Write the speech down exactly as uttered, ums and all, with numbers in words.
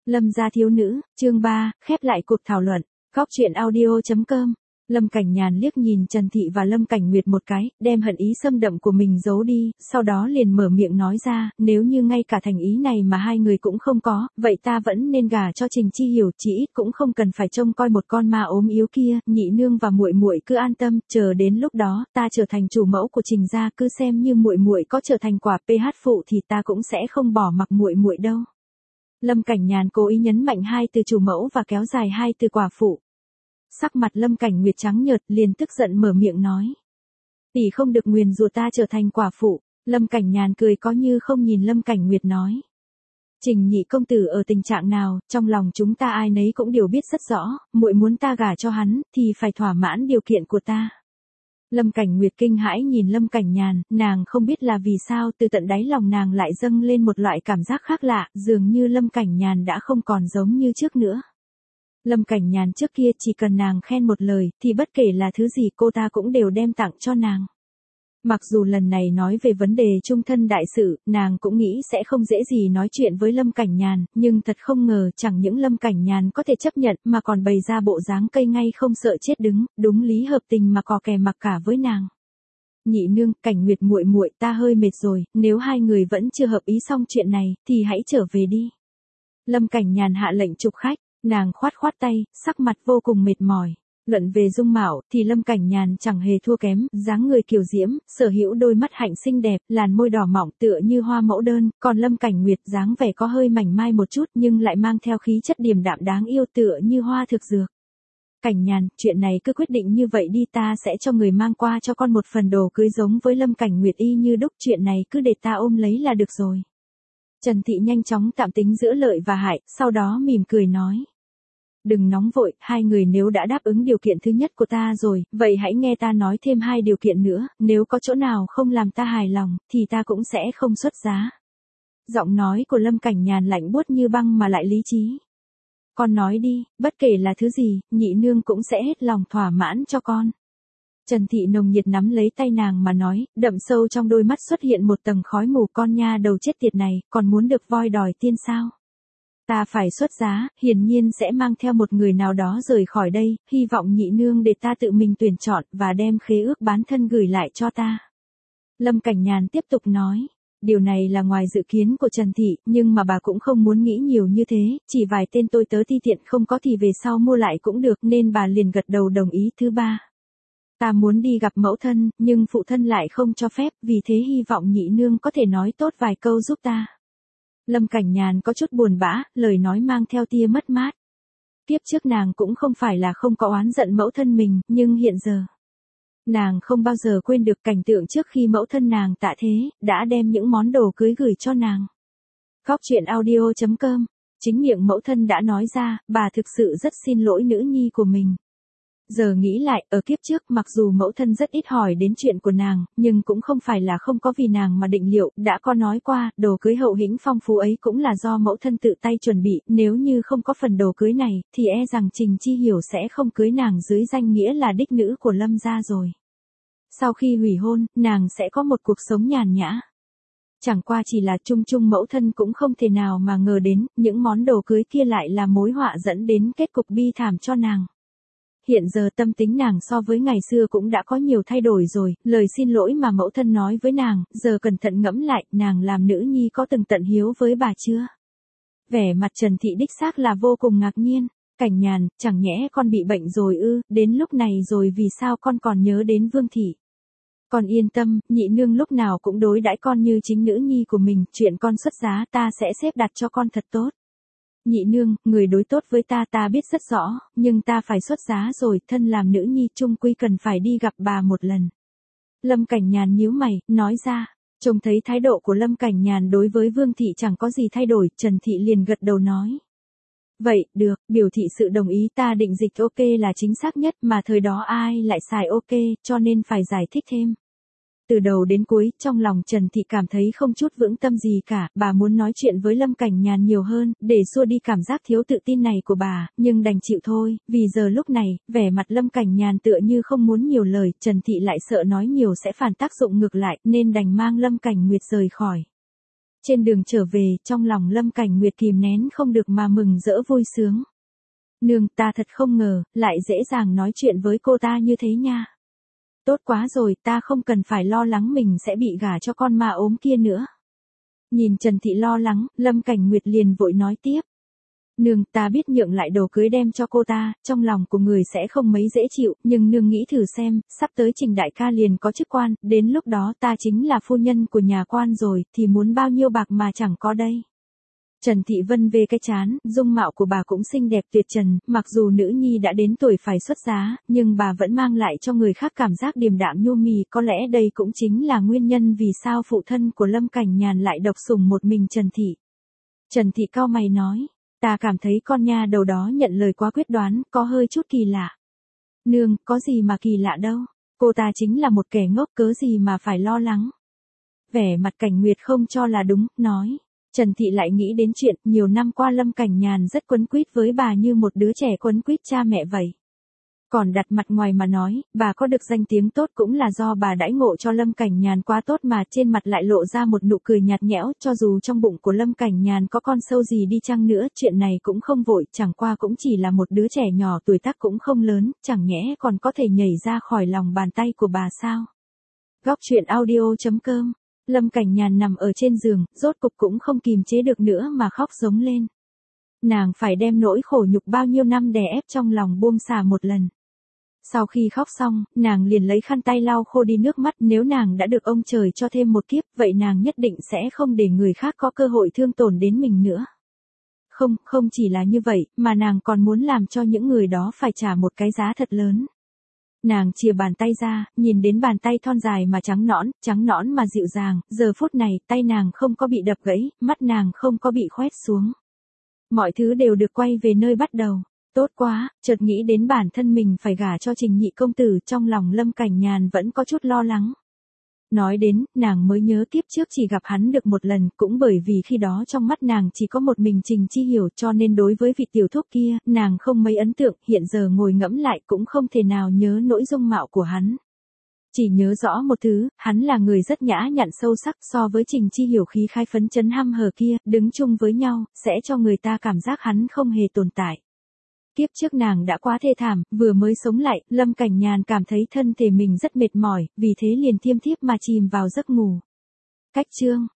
Lâm gia thiếu nữ, chương ba, khép lại cuộc thảo luận. Góc truyện audio chấm com. Lâm Cảnh Nhàn liếc nhìn Trần Thị và Lâm Cảnh Nguyệt một cái, đem hận ý xâm đậm của mình giấu đi, sau đó liền mở miệng nói ra, nếu như ngay cả thành ý này mà hai người cũng không có, vậy ta vẫn nên gả cho Trình Chi Hiểu, chỉ ít cũng không cần phải trông coi một con ma ốm yếu kia, nhị nương và muội muội cứ an tâm, chờ đến lúc đó, ta trở thành chủ mẫu của Trình gia, cứ xem như muội muội có trở thành quả pê hát phụ thì ta cũng sẽ không bỏ mặc muội muội đâu. Lâm Cảnh Nhàn cố ý nhấn mạnh hai từ chủ mẫu và kéo dài hai từ quả phụ. Sắc mặt Lâm Cảnh Nguyệt trắng nhợt, liền tức giận mở miệng nói. Tỷ không được nguyền rủa ta trở thành quả phụ. Lâm Cảnh Nhàn cười có như không nhìn Lâm Cảnh Nguyệt nói. Trình nhị công tử ở tình trạng nào, trong lòng chúng ta ai nấy cũng đều biết rất rõ, muội muốn ta gả cho hắn, thì phải thỏa mãn điều kiện của ta. Lâm Cảnh Nguyệt kinh hãi nhìn Lâm Cảnh Nhàn, nàng không biết là vì sao từ tận đáy lòng nàng lại dâng lên một loại cảm giác khác lạ, dường như Lâm Cảnh Nhàn đã không còn giống như trước nữa. Lâm Cảnh Nhàn trước kia chỉ cần nàng khen một lời, thì bất kể là thứ gì cô ta cũng đều đem tặng cho nàng. Mặc dù lần này nói về vấn đề chung thân đại sự, nàng cũng nghĩ sẽ không dễ gì nói chuyện với Lâm Cảnh Nhàn, nhưng thật không ngờ chẳng những Lâm Cảnh Nhàn có thể chấp nhận mà còn bày ra bộ dáng cây ngay không sợ chết đứng, đúng lý hợp tình mà cò kè mặc cả với nàng. Nhị nương, Cảnh Nguyệt muội muội, ta hơi mệt rồi, nếu hai người vẫn chưa hợp ý xong chuyện này, thì hãy trở về đi. Lâm Cảnh Nhàn hạ lệnh chụp khách, nàng khoát khoát tay, sắc mặt vô cùng mệt mỏi. Luận về dung mạo, thì Lâm Cảnh Nhàn chẳng hề thua kém, dáng người kiều diễm, sở hữu đôi mắt hạnh xinh đẹp, làn môi đỏ mỏng tựa như hoa mẫu đơn, còn Lâm Cảnh Nguyệt dáng vẻ có hơi mảnh mai một chút nhưng lại mang theo khí chất điềm đạm đáng yêu tựa như hoa thực dược. Cảnh Nhàn, chuyện này cứ quyết định như vậy đi, ta sẽ cho người mang qua cho con một phần đồ cưới giống với Lâm Cảnh Nguyệt y như đúc, chuyện này cứ để ta ôm lấy là được rồi. Trần Thị nhanh chóng tạm tính giữa lợi và hại, sau đó mỉm cười nói. Đừng nóng vội, hai người nếu đã đáp ứng điều kiện thứ nhất của ta rồi, vậy hãy nghe ta nói thêm hai điều kiện nữa, nếu có chỗ nào không làm ta hài lòng, thì ta cũng sẽ không xuất giá. Giọng nói của Lâm Cảnh Nhàn lạnh buốt như băng mà lại lý trí. Con nói đi, bất kể là thứ gì, nhị nương cũng sẽ hết lòng thỏa mãn cho con. Trần Thị nồng nhiệt nắm lấy tay nàng mà nói, đậm sâu trong đôi mắt xuất hiện một tầng khói mù, con nha đầu chết tiệt này, còn muốn được voi đòi tiên sao? Ta phải xuất giá, hiển nhiên sẽ mang theo một người nào đó rời khỏi đây, hy vọng nhị nương để ta tự mình tuyển chọn và đem khế ước bán thân gửi lại cho ta. Lâm Cảnh Nhàn tiếp tục nói. Điều này là ngoài dự kiến của Trần Thị, nhưng mà bà cũng không muốn nghĩ nhiều như thế, chỉ vài tên tôi tớ ti tiện không có thì về sau mua lại cũng được, nên bà liền gật đầu đồng ý. Thứ ba, ta muốn đi gặp mẫu thân, nhưng phụ thân lại không cho phép, vì thế hy vọng nhị nương có thể nói tốt vài câu giúp ta. Lâm Cảnh Nhàn có chút buồn bã, lời nói mang theo tia mất mát. Tiếp trước nàng cũng không phải là không có oán giận mẫu thân mình, nhưng hiện giờ, nàng không bao giờ quên được cảnh tượng trước khi mẫu thân nàng tạ thế, đã đem những món đồ cưới gửi cho nàng. Góc truyện audio chấm com. Chính miệng mẫu thân đã nói ra, bà thực sự rất xin lỗi nữ nhi của mình. Giờ nghĩ lại, ở kiếp trước mặc dù mẫu thân rất ít hỏi đến chuyện của nàng, nhưng cũng không phải là không có vì nàng mà định liệu, đã có nói qua, đồ cưới hậu hĩnh phong phú ấy cũng là do mẫu thân tự tay chuẩn bị, nếu như không có phần đồ cưới này, thì e rằng Trình Chi Hiểu sẽ không cưới nàng dưới danh nghĩa là đích nữ của Lâm gia rồi. Sau khi hủy hôn, nàng sẽ có một cuộc sống nhàn nhã. Chẳng qua chỉ là chung chung mẫu thân cũng không thể nào mà ngờ đến, những món đồ cưới kia lại là mối họa dẫn đến kết cục bi thảm cho nàng. Hiện giờ tâm tính nàng so với ngày xưa cũng đã có nhiều thay đổi rồi, lời xin lỗi mà mẫu thân nói với nàng, giờ cẩn thận ngẫm lại, nàng làm nữ nhi có từng tận hiếu với bà chưa? Vẻ mặt Trần Thị đích xác là vô cùng ngạc nhiên. Cảnh Nhàn, chẳng nhẽ con bị bệnh rồi ư, đến lúc này rồi vì sao con còn nhớ đến Vương Thị? Con yên tâm, nhị nương lúc nào cũng đối đãi con như chính nữ nhi của mình, chuyện con xuất giá ta sẽ xếp đặt cho con thật tốt. Nhị nương, người đối tốt với ta ta biết rất rõ, nhưng ta phải xuất giá rồi, thân làm nữ nhi chung quy cần phải đi gặp bà một lần. Lâm Cảnh Nhàn nhíu mày, nói ra. Trông thấy thái độ của Lâm Cảnh Nhàn đối với Vương Thị chẳng có gì thay đổi, Trần Thị liền gật đầu nói. Vậy, được, biểu thị sự đồng ý, ta định dịch ok là chính xác nhất, mà thời đó ai lại xài ok, cho nên phải giải thích thêm. Từ đầu đến cuối, trong lòng Trần Thị cảm thấy không chút vững tâm gì cả, bà muốn nói chuyện với Lâm Cảnh Nhàn nhiều hơn, để xua đi cảm giác thiếu tự tin này của bà, nhưng đành chịu thôi, vì giờ lúc này, vẻ mặt Lâm Cảnh Nhàn tựa như không muốn nhiều lời, Trần Thị lại sợ nói nhiều sẽ phản tác dụng ngược lại, nên đành mang Lâm Cảnh Nguyệt rời khỏi. Trên đường trở về, trong lòng Lâm Cảnh Nguyệt kìm nén không được mà mừng rỡ vui sướng. Nương, ta thật không ngờ, lại dễ dàng nói chuyện với cô ta như thế nha. Tốt quá rồi, ta không cần phải lo lắng mình sẽ bị gả cho con ma ốm kia nữa. Nhìn Trần Thị lo lắng, Lâm Cảnh Nguyệt liền vội nói tiếp. Nương, ta biết nhượng lại đồ cưới đem cho cô ta, trong lòng của người sẽ không mấy dễ chịu, nhưng nương nghĩ thử xem, sắp tới Trình đại ca liền có chức quan, đến lúc đó ta chính là phu nhân của nhà quan rồi, thì muốn bao nhiêu bạc mà chẳng có đây. Trần Thị Vân về cái chán, dung mạo của bà cũng xinh đẹp tuyệt trần, mặc dù nữ nhi đã đến tuổi phải xuất giá, nhưng bà vẫn mang lại cho người khác cảm giác điềm đạm nhu mì, có lẽ đây cũng chính là nguyên nhân vì sao phụ thân của Lâm Cảnh Nhàn lại độc sủng một mình Trần Thị. Trần Thị cau mày nói, ta cảm thấy con nha đầu đó nhận lời quá quyết đoán, có hơi chút kỳ lạ. Nương, có gì mà kỳ lạ đâu, cô ta chính là một kẻ ngốc, cớ gì mà phải lo lắng. Vẻ mặt Cảnh Nguyệt không cho là đúng, nói. Trần Thị lại nghĩ đến chuyện, nhiều năm qua Lâm Cảnh Nhàn rất quấn quýt với bà như một đứa trẻ quấn quýt cha mẹ vậy. Còn đặt mặt ngoài mà nói, bà có được danh tiếng tốt cũng là do bà đãi ngộ cho Lâm Cảnh Nhàn quá tốt mà, trên mặt lại lộ ra một nụ cười nhạt nhẽo, cho dù trong bụng của Lâm Cảnh Nhàn có con sâu gì đi chăng nữa, chuyện này cũng không vội, chẳng qua cũng chỉ là một đứa trẻ nhỏ, tuổi tác cũng không lớn, chẳng nhẽ còn có thể nhảy ra khỏi lòng bàn tay của bà sao. Góc truyện audio chấm com. Lâm Cảnh Nhàn nằm ở trên giường, rốt cục cũng không kìm chế được nữa mà khóc giống lên. Nàng phải đem nỗi khổ nhục bao nhiêu năm đè ép trong lòng buông xả một lần. Sau khi khóc xong, nàng liền lấy khăn tay lau khô đi nước mắt, nếu nàng đã được ông trời cho thêm một kiếp, vậy nàng nhất định sẽ không để người khác có cơ hội thương tổn đến mình nữa. Không, không chỉ là như vậy, mà nàng còn muốn làm cho những người đó phải trả một cái giá thật lớn. Nàng chìa bàn tay ra, nhìn đến bàn tay thon dài mà trắng nõn, trắng nõn mà dịu dàng, giờ phút này, tay nàng không có bị đập gãy, mắt nàng không có bị khoét xuống. Mọi thứ đều được quay về nơi bắt đầu. Tốt quá, chợt nghĩ đến bản thân mình phải gả cho Trình nhị công tử, trong lòng Lâm Cảnh Nhàn vẫn có chút lo lắng. Nói đến, nàng mới nhớ tiếp trước chỉ gặp hắn được một lần, cũng bởi vì khi đó trong mắt nàng chỉ có một mình Trình Chi Hiểu, cho nên đối với vị tiểu thúc kia, nàng không mấy ấn tượng, hiện giờ ngồi ngẫm lại cũng không thể nào nhớ nỗi dung mạo của hắn. Chỉ nhớ rõ một thứ, hắn là người rất nhã nhặn sâu sắc, so với Trình Chi Hiểu khí khai phấn chấn hăm hở kia, đứng chung với nhau, sẽ cho người ta cảm giác hắn không hề tồn tại. Kiếp trước nàng đã quá thê thảm, vừa mới sống lại, Lâm Cảnh Nhàn cảm thấy thân thể mình rất mệt mỏi, vì thế liền thiêm thiếp mà chìm vào giấc ngủ. Cách chương